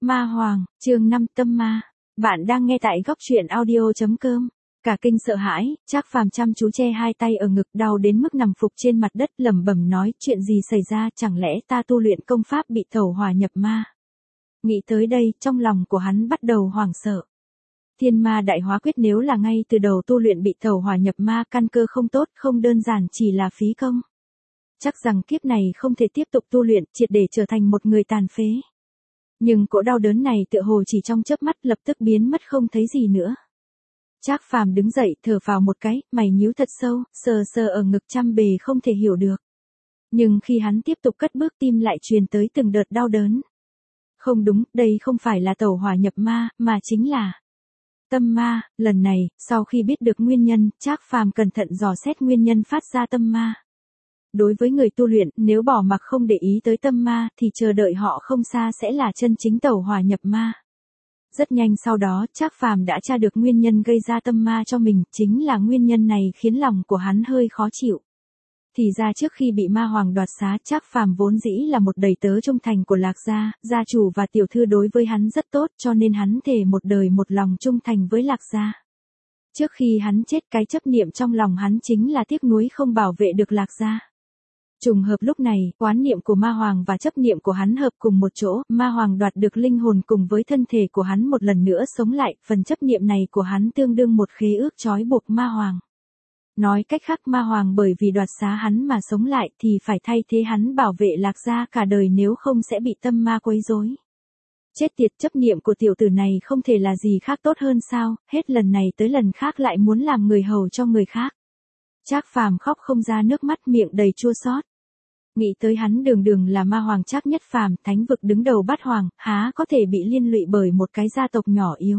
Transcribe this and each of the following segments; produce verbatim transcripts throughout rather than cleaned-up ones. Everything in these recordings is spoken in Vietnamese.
Ma Hoàng, chương năm tâm ma. Bạn đang nghe tại góc truyện audio chấm com. Cả kinh sợ hãi, Trác Phàm chăm chú che hai tay ở ngực, đau đến mức nằm phục trên mặt đất, lẩm bẩm nói, chuyện gì xảy ra, chẳng lẽ ta tu luyện công pháp bị tẩu hỏa nhập ma? Nghĩ tới đây, trong lòng của hắn bắt đầu hoảng sợ. Thiên ma đại hóa quyết nếu là ngay từ đầu tu luyện bị tẩu hỏa nhập ma, căn cơ không tốt, không đơn giản chỉ là phí công. Chắc rằng kiếp này không thể tiếp tục tu luyện, triệt để trở thành một người tàn phế. Nhưng cỗ đau đớn này tựa hồ chỉ trong chớp mắt lập tức biến mất không thấy gì nữa. Trác Phàm đứng dậy, thở phào một cái, mày nhíu thật sâu, sờ sờ ở ngực trăm bề không thể hiểu được. Nhưng khi hắn tiếp tục cất bước, tim lại truyền tới từng đợt đau đớn. Không đúng, đây không phải là tẩu hỏa nhập ma, mà chính là tâm ma. Lần này, sau khi biết được nguyên nhân, Trác Phàm cẩn thận dò xét nguyên nhân phát ra tâm ma. Đối với người tu luyện, nếu bỏ mặc không để ý tới tâm ma, thì chờ đợi họ không xa sẽ là chân chính tẩu hỏa nhập ma. Rất nhanh sau đó, Trác Phàm đã tra được nguyên nhân gây ra tâm ma cho mình, chính là nguyên nhân này khiến lòng của hắn hơi khó chịu. Thì ra trước khi bị ma hoàng đoạt xá, Trác Phàm vốn dĩ là một đầy tớ trung thành của Lạc gia, gia chủ và tiểu thư đối với hắn rất tốt, cho nên hắn thề một đời một lòng trung thành với Lạc gia. Trước khi hắn chết, cái chấp niệm trong lòng hắn chính là tiếc nuối không bảo vệ được Lạc gia. Trùng hợp lúc này, oán niệm của ma hoàng và chấp niệm của hắn hợp cùng một chỗ, ma hoàng đoạt được linh hồn cùng với thân thể của hắn một lần nữa sống lại, phần chấp niệm này của hắn tương đương một khế ước trói buộc ma hoàng. Nói cách khác, ma hoàng bởi vì đoạt xá hắn mà sống lại thì phải thay thế hắn bảo vệ Lạc gia cả đời, nếu không sẽ bị tâm ma quấy rối. Chết tiệt, chấp niệm của tiểu tử này không thể là gì khác tốt hơn sao, hết lần này tới lần khác lại muốn làm người hầu cho người khác. Trác Phàm khóc không ra nước mắt, miệng đầy chua xót. Nghĩ tới hắn đường đường là ma hoàng Trác Nhất Phàm, thánh vực đứng đầu bát hoàng, há có thể bị liên lụy bởi một cái gia tộc nhỏ yếu.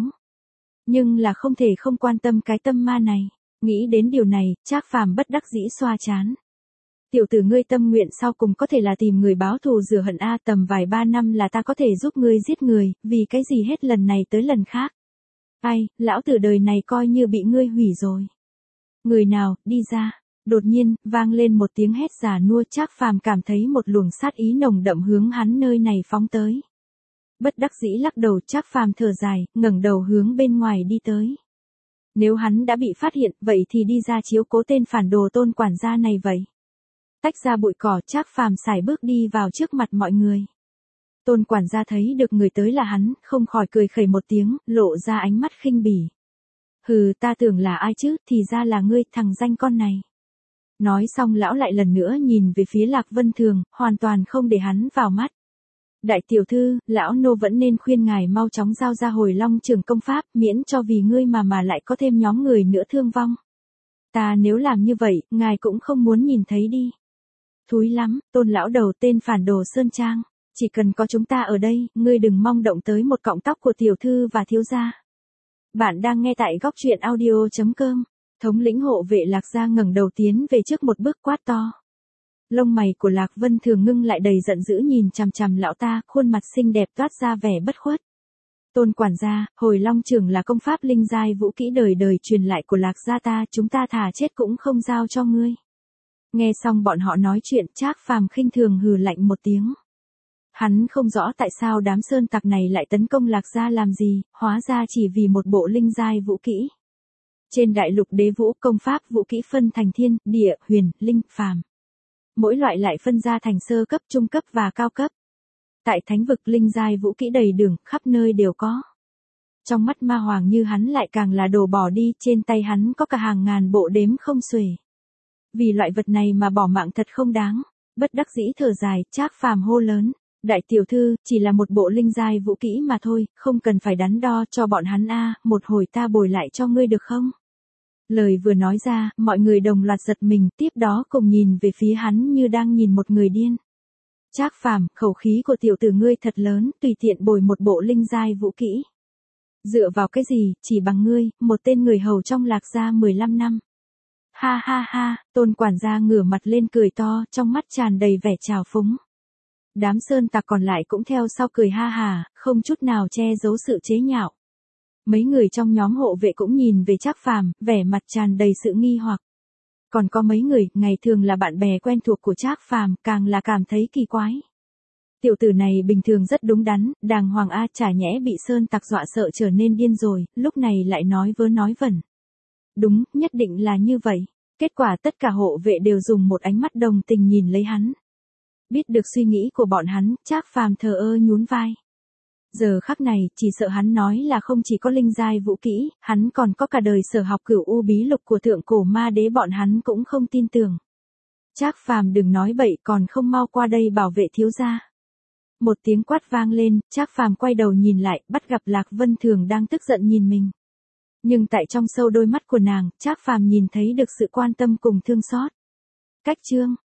Nhưng là không thể không quan tâm cái tâm ma này. Nghĩ đến điều này, Trác Phàm bất đắc dĩ xoa trán. Tiểu tử, ngươi tâm nguyện sau cùng có thể là tìm người báo thù rửa hận a, tầm vài ba năm là ta có thể giúp ngươi giết người, vì cái gì hết lần này tới lần khác. Ai, lão tử đời này coi như bị ngươi hủy rồi. Người nào, đi ra. Đột nhiên, vang lên một tiếng hét già nua, Trác Phàm cảm thấy một luồng sát ý nồng đậm hướng hắn nơi này phóng tới. Bất đắc dĩ lắc đầu, Trác Phàm thở dài, ngẩng đầu hướng bên ngoài đi tới. Nếu hắn đã bị phát hiện, vậy thì đi ra chiếu cố tên phản đồ Tôn quản gia này vậy. Tách ra bụi cỏ, Trác Phàm sải bước đi vào trước mặt mọi người. Tôn quản gia thấy được người tới là hắn, không khỏi cười khẩy một tiếng, lộ ra ánh mắt khinh bỉ. Hừ, ta tưởng là ai chứ, thì ra là ngươi, thằng danh con này. Nói xong lão lại lần nữa nhìn về phía Lạc Vân Thường, hoàn toàn không để hắn vào mắt. Đại tiểu thư, lão nô vẫn nên khuyên ngài mau chóng giao ra Hồi Long Trường công pháp, miễn cho vì ngươi mà mà lại có thêm nhóm người nữa thương vong. Ta nếu làm như vậy, ngài cũng không muốn nhìn thấy đi. Thúi lắm, Tôn lão đầu tên phản đồ Sơn Trang, chỉ cần có chúng ta ở đây, ngươi đừng mong động tới một cọng tóc của tiểu thư và thiếu gia. Bạn đang nghe tại góc truyện audio chấm com. Thống lĩnh hộ vệ Lạc gia ngẩng đầu tiến về trước một bước, quát to. Lông mày của Lạc Vân Thường ngưng lại, đầy giận dữ nhìn chằm chằm lão ta, khuôn mặt xinh đẹp toát ra vẻ bất khuất. Tôn quản gia, Hồi Long Trường là công pháp linh giai vũ kỹ đời đời truyền lại của Lạc gia ta, chúng ta thà chết cũng không giao cho ngươi. Nghe xong bọn họ nói chuyện, Trác Phàm khinh thường hừ lạnh một tiếng. Hắn không rõ tại sao đám sơn tặc này lại tấn công Lạc gia làm gì, hóa ra chỉ vì một bộ linh giai vũ kỹ. Trên đại lục đế vũ, công pháp vũ kỹ phân thành thiên, địa, huyền, linh, phàm. Mỗi loại lại phân ra thành sơ cấp, trung cấp và cao cấp. Tại thánh vực, linh giai vũ kỹ đầy đường, khắp nơi đều có. Trong mắt ma hoàng như hắn lại càng là đồ bỏ đi, trên tay hắn có cả hàng ngàn bộ đếm không xuể. Vì loại vật này mà bỏ mạng thật không đáng. Bất đắc dĩ thở dài, Trác Phàm hô lớn. Đại tiểu thư, chỉ là một bộ linh giai vũ kỹ mà thôi, không cần phải đắn đo cho bọn hắn a, một hồi ta bồi lại cho ngươi được không? Lời vừa nói ra, mọi người đồng loạt giật mình, tiếp đó cùng nhìn về phía hắn như đang nhìn một người điên. Trác Phàm, khẩu khí của tiểu tử ngươi thật lớn, tùy tiện bồi một bộ linh giai vũ kỹ. Dựa vào cái gì, chỉ bằng ngươi, một tên người hầu trong Lạc gia mười lăm năm. Ha ha ha, Tôn quản gia ngửa mặt lên cười to, trong mắt tràn đầy vẻ trào phúng. Đám sơn tặc còn lại cũng theo sau cười ha hà, không chút nào che giấu sự chế nhạo. Mấy người trong nhóm hộ vệ cũng nhìn về Trác Phàm, vẻ mặt tràn đầy sự nghi hoặc. Còn có mấy người, ngày thường là bạn bè quen thuộc của Trác Phàm, càng là cảm thấy kỳ quái. Tiểu tử này bình thường rất đúng đắn, đàng hoàng a, chả nhẽ bị sơn tặc dọa sợ trở nên điên rồi, lúc này lại nói vớ nói vẩn. Đúng, nhất định là như vậy. Kết quả tất cả hộ vệ đều dùng một ánh mắt đồng tình nhìn lấy hắn. Biết được suy nghĩ của bọn hắn, Trác Phàm thờ ơ nhún vai. Giờ khắc này, chỉ sợ hắn nói là không chỉ có linh giai vũ kỹ, hắn còn có cả đời sở học cửu u bí lục của thượng cổ ma đế, bọn hắn cũng không tin tưởng. Trác Phàm đừng nói bậy, còn không mau qua đây bảo vệ thiếu gia. Một tiếng quát vang lên, Trác Phàm quay đầu nhìn lại, bắt gặp Lạc Vân Thường đang tức giận nhìn mình. Nhưng tại trong sâu đôi mắt của nàng, Trác Phàm nhìn thấy được sự quan tâm cùng thương xót. Cách chương